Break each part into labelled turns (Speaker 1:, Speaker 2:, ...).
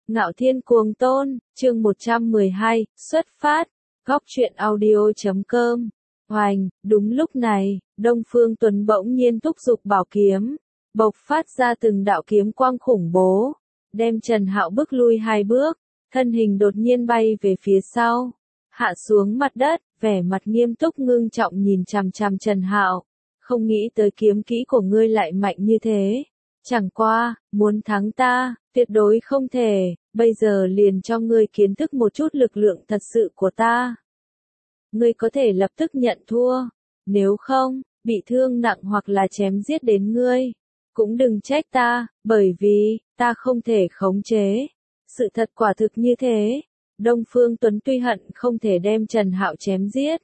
Speaker 1: Ngạo Thiên Cuồng Tôn, chương 112, xuất phát, góc truyện audio.com. Hoành, đúng lúc này, Đông Phương Tuấn bỗng nhiên thúc giục bảo kiếm, bộc phát ra từng đạo kiếm quang khủng bố, đem Trần Hạo bước lui 2 bước, thân hình đột nhiên bay về phía sau, hạ xuống mặt đất, vẻ mặt nghiêm túc ngưng trọng nhìn chằm chằm Trần Hạo, không nghĩ tới kiếm kỹ của ngươi lại mạnh như thế. Chẳng qua, muốn thắng ta, tuyệt đối không thể, bây giờ liền cho ngươi kiến thức một chút lực lượng thật sự của ta. Ngươi có thể lập tức nhận thua, nếu không, bị thương nặng hoặc là chém giết đến ngươi, cũng đừng trách ta, bởi vì, ta không thể khống chế. Sự thật quả thực như thế, Đông Phương Tuấn tuy hận không thể đem Trần Hạo chém giết.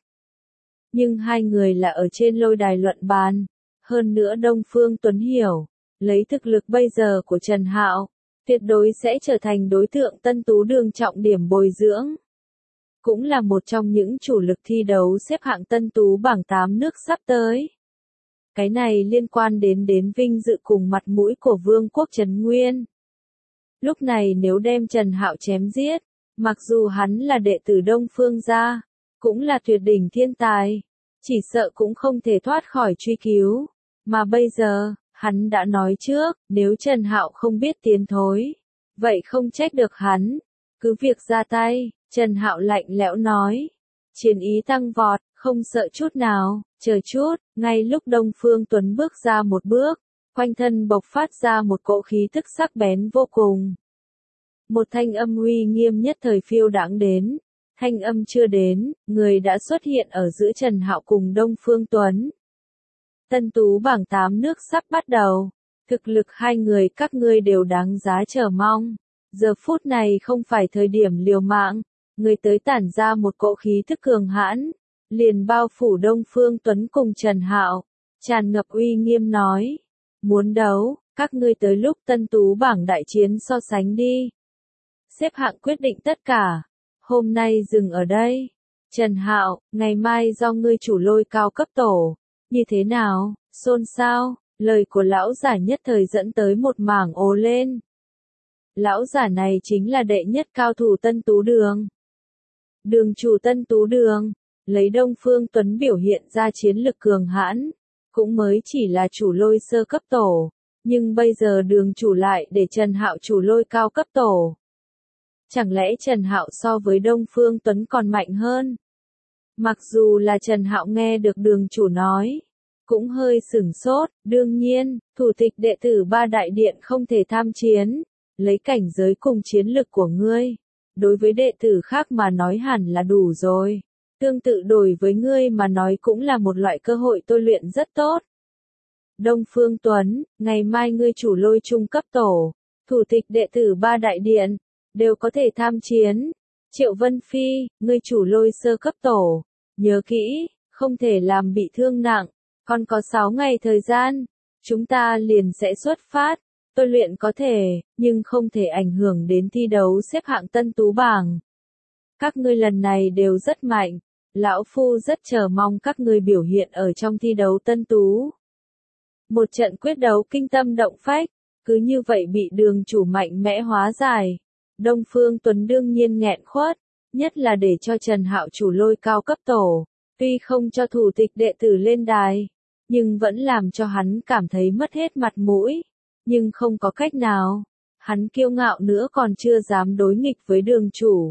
Speaker 1: Nhưng hai người là ở trên lôi đài luận bàn, hơn nữa Đông Phương Tuấn hiểu. Lấy thực lực bây giờ của Trần Hạo, tuyệt đối sẽ trở thành đối tượng Tân Tú Đường trọng điểm bồi dưỡng. Cũng là một trong những chủ lực thi đấu xếp hạng Tân Tú bảng 8 nước sắp tới. Cái này liên quan đến vinh dự cùng mặt mũi của Vương quốc Trấn Nguyên. Lúc này nếu đem Trần Hạo chém giết, mặc dù hắn là đệ tử Đông Phương gia, cũng là tuyệt đỉnh thiên tài, chỉ sợ cũng không thể thoát khỏi truy cứu. Mà bây giờ, hắn đã nói trước, nếu Trần Hạo không biết tiến thối, vậy không trách được hắn, cứ việc ra tay. Trần Hạo lạnh lẽo nói, chiến ý tăng vọt, không sợ chút nào, chờ chút, ngay lúc Đông Phương Tuấn bước ra một bước, quanh thân bộc phát ra một cỗ khí tức sắc bén vô cùng. Một thanh âm uy nghiêm nhất thời phiêu đãng đến, thanh âm chưa đến, người đã xuất hiện ở giữa Trần Hạo cùng Đông Phương Tuấn. Tân Tú bảng 8 nước sắp bắt đầu, thực lực hai người các ngươi đều đáng giá chờ mong. Giờ phút này không phải thời điểm liều mạng, người tới tản ra một cỗ khí thức cường hãn, liền bao phủ Đông Phương Tuấn cùng Trần Hạo, tràn ngập uy nghiêm nói, muốn đấu, các ngươi tới lúc Tân Tú bảng đại chiến so sánh đi. Xếp hạng quyết định tất cả, hôm nay dừng ở đây. Trần Hạo, ngày mai do ngươi chủ lôi cao cấp tổ. Như thế nào, xôn xao, lời của lão giả nhất thời dẫn tới một mảng ồ lên. Lão giả này chính là đệ nhất cao thủ Tân Tú Đường. Đường chủ Tân Tú Đường, lấy Đông Phương Tuấn biểu hiện ra chiến lực cường hãn, cũng mới chỉ là chủ lôi sơ cấp tổ, nhưng bây giờ đường chủ lại để Trần Hạo chủ lôi cao cấp tổ. Chẳng lẽ Trần Hạo so với Đông Phương Tuấn còn mạnh hơn? Mặc dù là Trần Hạo nghe được đường chủ nói, cũng hơi sửng sốt, đương nhiên, thủ tịch đệ tử Ba Đại Điện không thể tham chiến, lấy cảnh giới cùng chiến lực của ngươi, đối với đệ tử khác mà nói hẳn là đủ rồi, tương tự đối với ngươi mà nói cũng là một loại cơ hội tôi luyện rất tốt. Đông Phương Tuấn, ngày mai ngươi chủ lôi trung cấp tổ, thủ tịch đệ tử Ba Đại Điện, đều có thể tham chiến. Triệu Vân Phi, ngươi chủ lôi sơ cấp tổ, nhớ kỹ, không thể làm bị thương nặng, còn có 6 ngày thời gian, chúng ta liền sẽ xuất phát, tôi luyện có thể, nhưng không thể ảnh hưởng đến thi đấu xếp hạng Tân Tú bảng. Các ngươi lần này đều rất mạnh, lão phu rất chờ mong các ngươi biểu hiện ở trong thi đấu Tân Tú. Một trận quyết đấu kinh tâm động phách, cứ như vậy bị đường chủ mạnh mẽ hóa giải. Đông Phương Tuấn đương nhiên nghẹn khuất, nhất là để cho Trần Hạo chủ lôi cao cấp tổ, tuy không cho thủ tịch đệ tử lên đài, nhưng vẫn làm cho hắn cảm thấy mất hết mặt mũi, nhưng không có cách nào, hắn kiêu ngạo nữa còn chưa dám đối nghịch với đường chủ.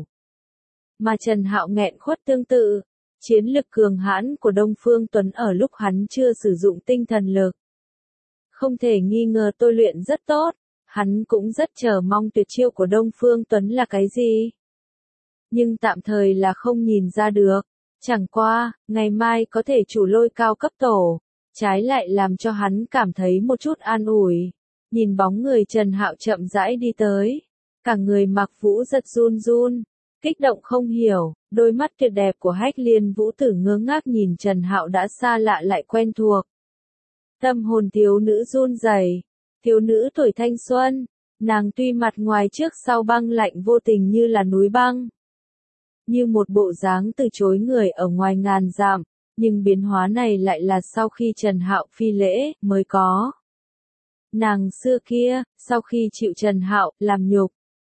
Speaker 1: Mà Trần Hạo nghẹn khuất tương tự, chiến lực cường hãn của Đông Phương Tuấn ở lúc hắn chưa sử dụng tinh thần lực. Không thể nghi ngờ tôi luyện rất tốt. Hắn cũng rất chờ mong tuyệt chiêu của Đông Phương Tuấn là cái gì. Nhưng tạm thời là không nhìn ra được. Chẳng qua, ngày mai có thể chủ lôi cao cấp tổ. Trái lại làm cho hắn cảm thấy một chút an ủi. Nhìn bóng người Trần Hạo chậm rãi đi tới. Cả người mặc vũ giật run run. Kích động không hiểu, đôi mắt tuyệt đẹp của Hách Liên Vũ Tử ngơ ngác nhìn Trần Hạo đã xa lạ lại quen thuộc. Tâm hồn thiếu nữ run rẩy. Thiếu nữ tuổi thanh xuân, nàng tuy mặt ngoài trước sau băng lạnh vô tình như là núi băng. Như một bộ dáng từ chối người ở ngoài ngàn dặm, nhưng biến hóa này lại là sau khi Trần Hạo phi lễ mới có. Nàng xưa kia, sau khi chịu Trần Hạo làm nhục,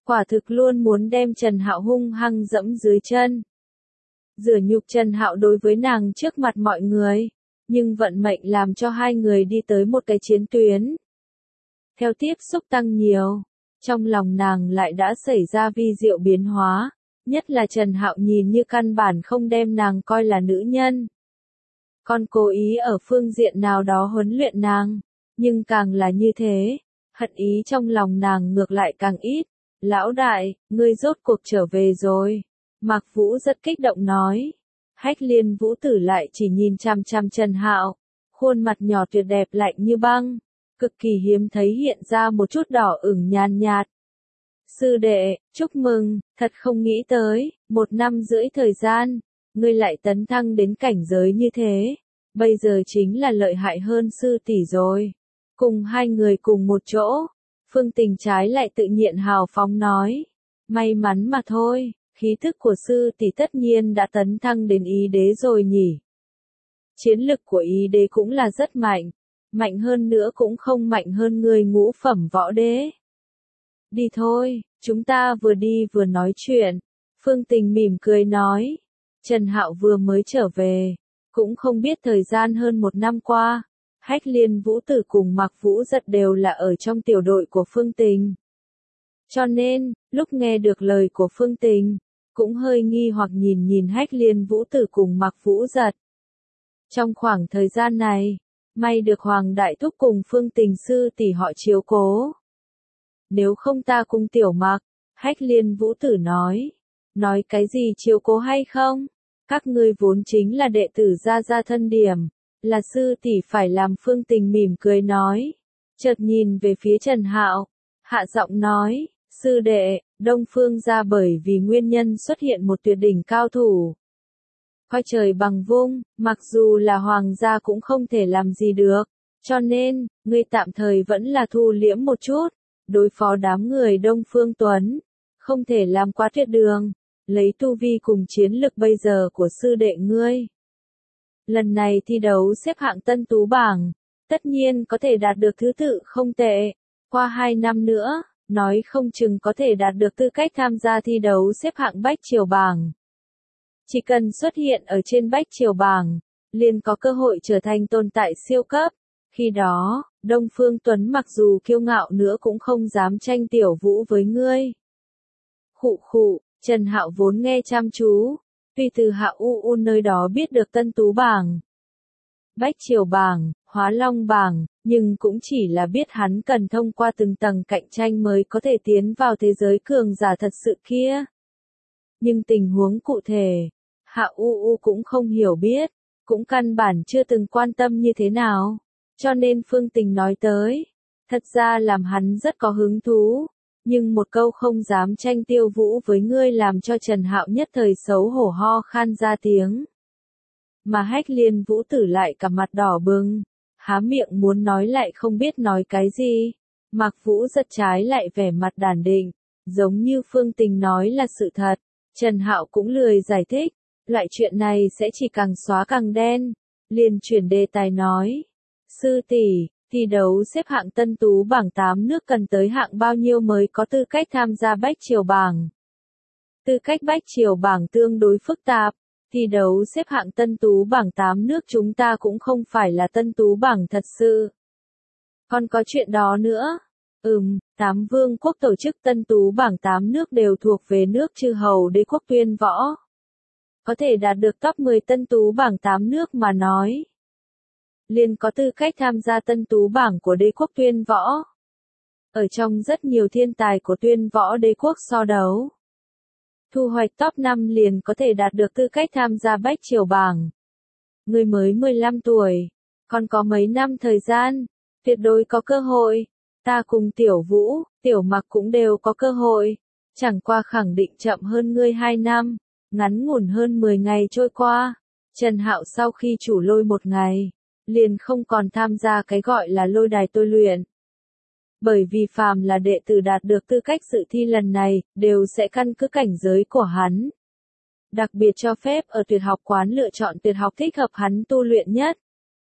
Speaker 1: Quả thực luôn muốn đem Trần Hạo hung hăng dẫm dưới chân. Rửa nhục Trần Hạo đối với nàng trước mặt mọi người, nhưng vận mệnh làm cho hai người đi tới một cái chiến tuyến. Theo tiếp xúc tăng nhiều, trong lòng nàng lại đã xảy ra vi diệu biến hóa, nhất là Trần Hạo nhìn như căn bản không đem nàng coi là nữ nhân. Còn cố ý ở phương diện nào đó huấn luyện nàng, nhưng càng là như thế, hận ý trong lòng nàng ngược lại càng ít. Lão đại, ngươi rốt cuộc trở về rồi. Mạc Vũ rất kích động nói. Hách Liên Vũ Tử lại chỉ nhìn chằm chằm Trần Hạo, khuôn mặt nhỏ tuyệt đẹp lạnh như băng, cực kỳ hiếm thấy hiện ra một chút đỏ ửng nhàn nhạt. Sư đệ, chúc mừng, thật không nghĩ tới, 1 năm rưỡi thời gian, ngươi lại tấn thăng đến cảnh giới như thế, bây giờ chính là lợi hại hơn sư tỷ rồi. Cùng hai người cùng một chỗ, Phương Tình trái lại tự nhiên hào phóng nói, may mắn mà thôi, khí thức của sư tỷ tất nhiên đã tấn thăng đến ý đế rồi nhỉ. Chiến lực của ý đế cũng là rất mạnh, mạnh hơn nữa cũng không mạnh hơn người ngũ phẩm võ đế. Đi thôi, chúng ta vừa đi vừa nói chuyện. Phương Tình mỉm cười nói. Trần Hạo vừa mới trở về, cũng không biết thời gian hơn 1 năm qua, Hách Liên Vũ Tử cùng Mạc Vũ Giật đều là ở trong tiểu đội của Phương Tình. Cho nên, lúc nghe được lời của Phương Tình, cũng hơi nghi hoặc nhìn nhìn Hách Liên Vũ Tử cùng Mạc Vũ Giật. Trong khoảng thời gian này, may được Hoàng Đại Thúc cùng Phương Tình sư tỷ họ chiếu cố. Nếu không ta cùng tiểu Mạc, Hách Liên Vũ Tử nói cái gì chiếu cố hay không? Các ngươi vốn chính là đệ tử gia thân điểm, là sư tỷ phải làm. Phương Tình mỉm cười nói, chợt nhìn về phía Trần Hạo, hạ giọng nói, sư đệ, Đông Phương gia bởi vì nguyên nhân xuất hiện một tuyệt đỉnh cao thủ. Coi trời bằng vung, mặc dù là hoàng gia cũng không thể làm gì được, cho nên, ngươi tạm thời vẫn là thu liễm một chút, đối phó đám người Đông Phương Tuấn, không thể làm quá tuyệt đường, lấy tu vi cùng chiến lực bây giờ của sư đệ ngươi. Lần này thi đấu xếp hạng tân tú bảng, tất nhiên có thể đạt được thứ tự không tệ, qua 2 năm nữa, nói không chừng có thể đạt được tư cách tham gia thi đấu xếp hạng bách triều bảng. Chỉ cần xuất hiện ở trên bách triều bảng, liền có cơ hội trở thành tồn tại siêu cấp. Khi đó, Đông Phương Tuấn mặc dù kiêu ngạo nữa cũng không dám tranh tiểu vũ với ngươi. Khụ khụ, Trần Hạo vốn nghe chăm chú, tuy từ Hạ U nơi đó biết được tân tú bảng, bách triều bảng, hóa long bảng, nhưng cũng chỉ là biết hắn cần thông qua từng tầng cạnh tranh mới có thể tiến vào thế giới cường giả thật sự kia. Nhưng tình huống cụ thể, Hạ U cũng không hiểu biết, cũng căn bản chưa từng quan tâm như thế nào, cho nên Phương Tình nói tới, thật ra làm hắn rất có hứng thú, nhưng một câu không dám tranh tiêu vũ với ngươi làm cho Trần Hạo nhất thời xấu hổ ho khan ra tiếng. Mà Hách Liên Vũ Tử lại cả mặt đỏ bừng, há miệng muốn nói lại không biết nói cái gì. Mạc Vũ Giật trái lại vẻ mặt đản định, giống như Phương Tình nói là sự thật. Trần Hạo cũng lười giải thích, loại chuyện này sẽ chỉ càng xóa càng đen, liền chuyển đề tài nói. Sư tỷ, thi đấu xếp hạng tân tú bảng 8 nước cần tới hạng bao nhiêu mới có tư cách tham gia bách triều bảng? Tư cách bách triều bảng tương đối phức tạp, thi đấu xếp hạng tân tú bảng 8 nước chúng ta cũng không phải là tân tú bảng thật sự. Còn có chuyện đó nữa. 8 vương quốc tổ chức tân tú bảng 8 nước đều thuộc về nước chư hầu đế quốc Tuyên Võ. Có thể đạt được top 10 tân tú bảng 8 nước mà nói, liền có tư cách tham gia tân tú bảng của đế quốc Tuyên Võ. Ở trong rất nhiều thiên tài của Tuyên Võ đế quốc so đấu, thu hoạch top 5 liền có thể đạt được tư cách tham gia bách triều bảng. Người mới 15 tuổi, còn có mấy năm thời gian, tuyệt đối có cơ hội. Ta cùng tiểu vũ, tiểu Mặc cũng đều có cơ hội, chẳng qua khẳng định chậm hơn ngươi 2 năm, ngắn ngủn hơn 10 ngày trôi qua. Trần Hạo sau khi chủ lôi 1 ngày, liền không còn tham gia cái gọi là lôi đài tôi luyện. Bởi vì phàm là đệ tử đạt được tư cách dự thi lần này, đều sẽ căn cứ cảnh giới của hắn. Đặc biệt cho phép ở tuyệt học quán lựa chọn tuyệt học thích hợp hắn tu luyện nhất.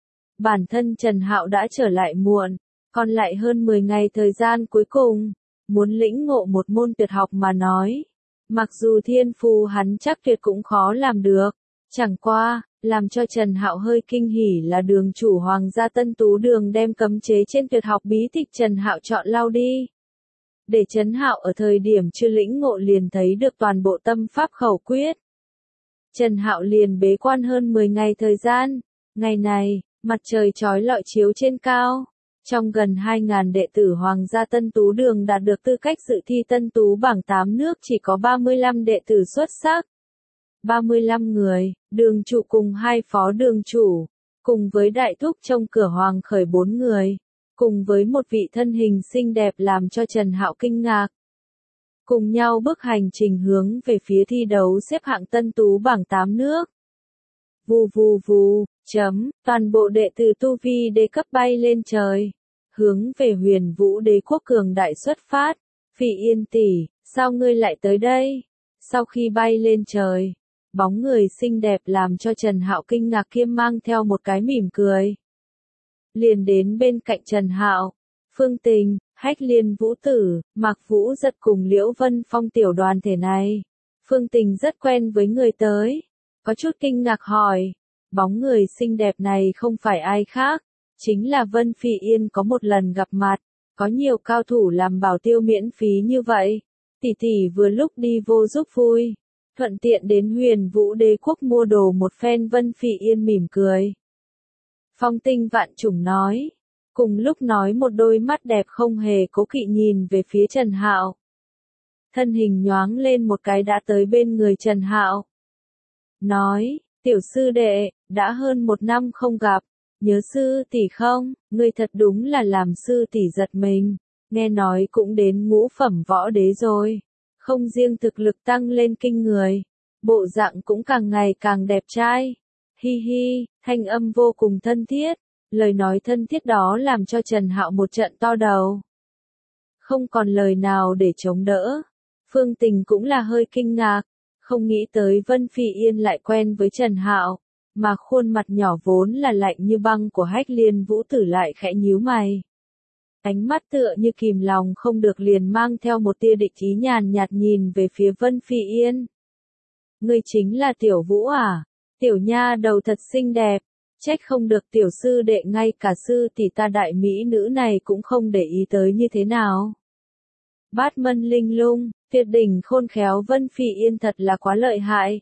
Speaker 1: Bản thân Trần Hạo đã trở lại muộn, còn lại hơn 10 ngày thời gian cuối cùng. muốn lĩnh ngộ một môn tuyệt học mà nói. Mặc dù thiên phú hắn chắc tuyệt cũng khó làm được. Chẳng qua, làm cho Trần Hạo hơi kinh hỉ là đường chủ Hoàng gia Tân Tú Đường đem cấm chế trên tuyệt học bí tịch Trần Hạo chọn lau đi. Để Trần Hạo ở thời điểm chưa lĩnh ngộ liền thấy được toàn bộ tâm pháp khẩu quyết. Trần Hạo liền bế quan hơn 10 ngày thời gian. Ngày này, mặt trời chói lọi chiếu trên cao. Trong gần 2.000 đệ tử Hoàng gia Tân Tú Đường đạt được tư cách dự thi Tân Tú bảng 8 nước chỉ có 35 đệ tử xuất sắc. 35 người, đường chủ cùng 2 phó đường chủ, cùng với đại thúc trong cửa Hoàng khởi 4 người, cùng với một vị thân hình xinh đẹp làm cho Trần Hạo kinh ngạc. Cùng nhau bước hành trình hướng về phía thi đấu xếp hạng Tân Tú bảng 8 nước. Vù vù vù, toàn bộ đệ tử tu vi đế cấp bay lên trời, hướng về Huyền Vũ Đế quốc cường đại xuất phát. Phỉ Yên tỷ, sao ngươi lại tới đây? Sau khi bay lên trời, bóng người xinh đẹp làm cho Trần Hạo kinh ngạc kiêm mang theo một cái mỉm cười. Liền đến bên cạnh Trần Hạo, Phương Tình, Hách Liên Vũ Tử, Mạc Vũ Giật cùng Liễu Vân Phong tiểu đoàn thể này. Phương Tình rất quen với người tới, có chút kinh ngạc hỏi, bóng người xinh đẹp này không phải ai khác, chính là Vân Phỉ Yên có một lần gặp mặt, có nhiều cao thủ làm bảo tiêu miễn phí như vậy. Tỷ tỷ vừa lúc đi vô giúp vui, thuận tiện đến Huyền Vũ Đế quốc mua đồ một phen. Vân Phỉ Yên mỉm cười. Phong Tinh Vạn Trùng nói, cùng lúc nói một đôi mắt đẹp không hề cố kỵ nhìn về phía Trần Hạo. Thân hình nhoáng lên một cái đã tới bên người Trần Hạo. Nói, tiểu sư đệ, đã hơn 1 năm không gặp, nhớ sư tỷ không? Ngươi thật đúng là làm sư tỷ giật mình, nghe nói cũng đến ngũ phẩm võ đế rồi. Không riêng thực lực tăng lên kinh người, bộ dạng cũng càng ngày càng đẹp trai. Hi hi, thanh âm vô cùng thân thiết, lời nói thân thiết đó làm cho Trần Hạo một trận to đầu. Không còn lời nào để chống đỡ. Phương Tình cũng là hơi kinh ngạc, không nghĩ tới Vân Phỉ Yên lại quen với Trần Hạo, mà khuôn mặt nhỏ vốn là lạnh như băng của Hách Liên Vũ Tử lại khẽ nhíu mày. Ánh mắt tựa như kìm lòng không được liền mang theo một tia địch ý nhàn nhạt nhìn về phía Vân Phỉ Yên. Ngươi chính là Tiểu Vũ à? Tiểu nha đầu thật xinh đẹp, trách không được tiểu sư đệ ngay cả sư tỷ ta đại mỹ nữ này cũng không để ý tới như thế nào. Bát mân linh lung, tuyệt đỉnh khôn khéo. Vân Phỉ Yên thật là quá lợi hại.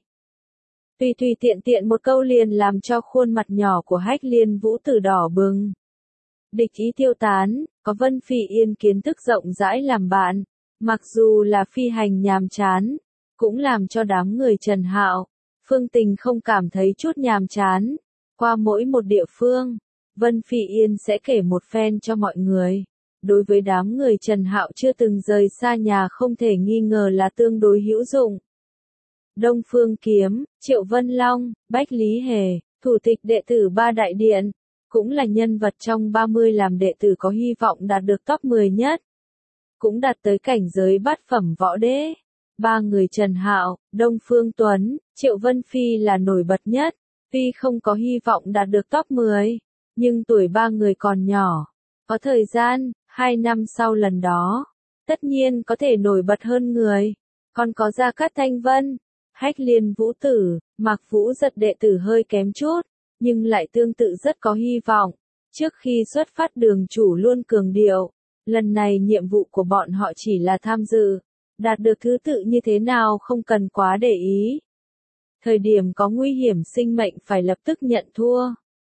Speaker 1: Tùy tùy tiện tiện một câu liền làm cho khuôn mặt nhỏ của Hách Liên Vũ Tử đỏ bừng. Địch ý tiêu tán, có Vân Phỉ Yên kiến thức rộng rãi làm bạn, mặc dù là phi hành nhàm chán, cũng làm cho đám người Trần Hạo, Phương Tình không cảm thấy chút nhàm chán. Qua mỗi một địa phương, Vân Phỉ Yên sẽ kể một phen cho mọi người. Đối với đám người Trần Hạo chưa từng rời xa nhà không thể nghi ngờ là tương đối hữu dụng. Đông Phương Kiếm, Triệu Vân Long, Bách Lý Hề, thủ tịch đệ tử Ba Đại Điện, cũng là nhân vật trong 30 làm đệ tử có hy vọng đạt được top 10 nhất. Cũng đạt tới cảnh giới bát phẩm võ đế. 3 người Trần Hạo, Đông Phương Tuấn, Triệu Vân Phi là nổi bật nhất. Tuy không có hy vọng đạt được top 10, nhưng tuổi 3 người còn nhỏ. Có thời gian, 2 năm sau lần đó, tất nhiên có thể nổi bật hơn người. Còn có Gia Cát Thanh Vân, Hách Liên Vũ Tử, Mạc Vũ Giật đệ tử hơi kém chút, nhưng lại tương tự rất có hy vọng. Trước khi xuất phát đường chủ luôn cường điệu, lần này nhiệm vụ của bọn họ chỉ là tham dự, đạt được thứ tự như thế nào không cần quá để ý. Thời điểm có nguy hiểm sinh mệnh phải lập tức nhận thua.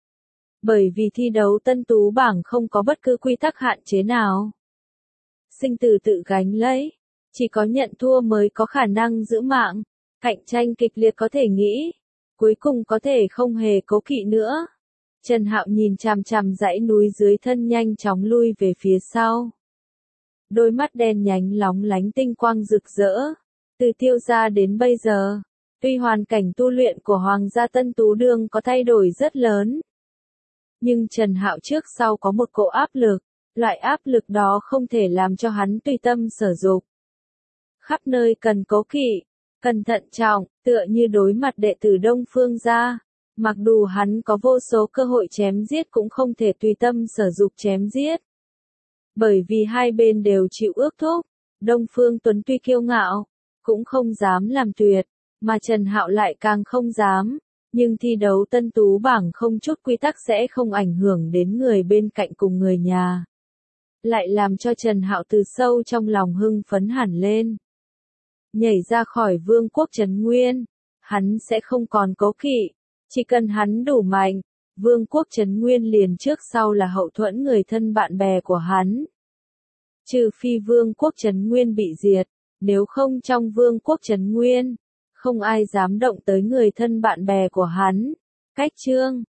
Speaker 1: Bởi vì thi đấu Tân Tú bảng không có bất cứ quy tắc hạn chế nào. Sinh tử tự gánh lấy, chỉ có nhận thua mới có khả năng giữ mạng, cạnh tranh kịch liệt có thể nghĩ, cuối cùng có thể không hề cố kỵ nữa. Trần Hạo nhìn chằm chằm dãy núi dưới thân nhanh chóng lui về phía sau. Đôi mắt đen nhánh lóng lánh tinh quang rực rỡ, từ Tiêu gia đến bây giờ. Tuy hoàn cảnh tu luyện của Hoàng gia Tân Tú Đường có thay đổi rất lớn, nhưng Trần Hạo trước sau có một cỗ áp lực, loại áp lực đó không thể làm cho hắn tùy tâm sở dục. Khắp nơi cần cố kỵ, cần thận trọng, tựa như đối mặt đệ tử Đông Phương gia, mặc dù hắn có vô số cơ hội chém giết cũng không thể tùy tâm sở dục chém giết. Bởi vì hai bên đều chịu ước thúc, Đông Phương Tuấn tuy kiêu ngạo, cũng không dám làm tuyệt, mà Trần Hạo lại càng không dám, nhưng thi đấu tân tú bảng không chút quy tắc sẽ không ảnh hưởng đến người bên cạnh cùng người nhà. Lại làm cho Trần Hạo từ sâu trong lòng hưng phấn hẳn lên. Nhảy ra khỏi vương quốc Trấn Nguyên, hắn sẽ không còn cố kỵ, chỉ cần hắn đủ mạnh, vương quốc Trấn Nguyên liền trước sau là hậu thuẫn người thân bạn bè của hắn. Trừ phi vương quốc Trấn Nguyên bị diệt, nếu không trong vương quốc Trấn Nguyên, không ai dám động tới người thân bạn bè của hắn. Cách chương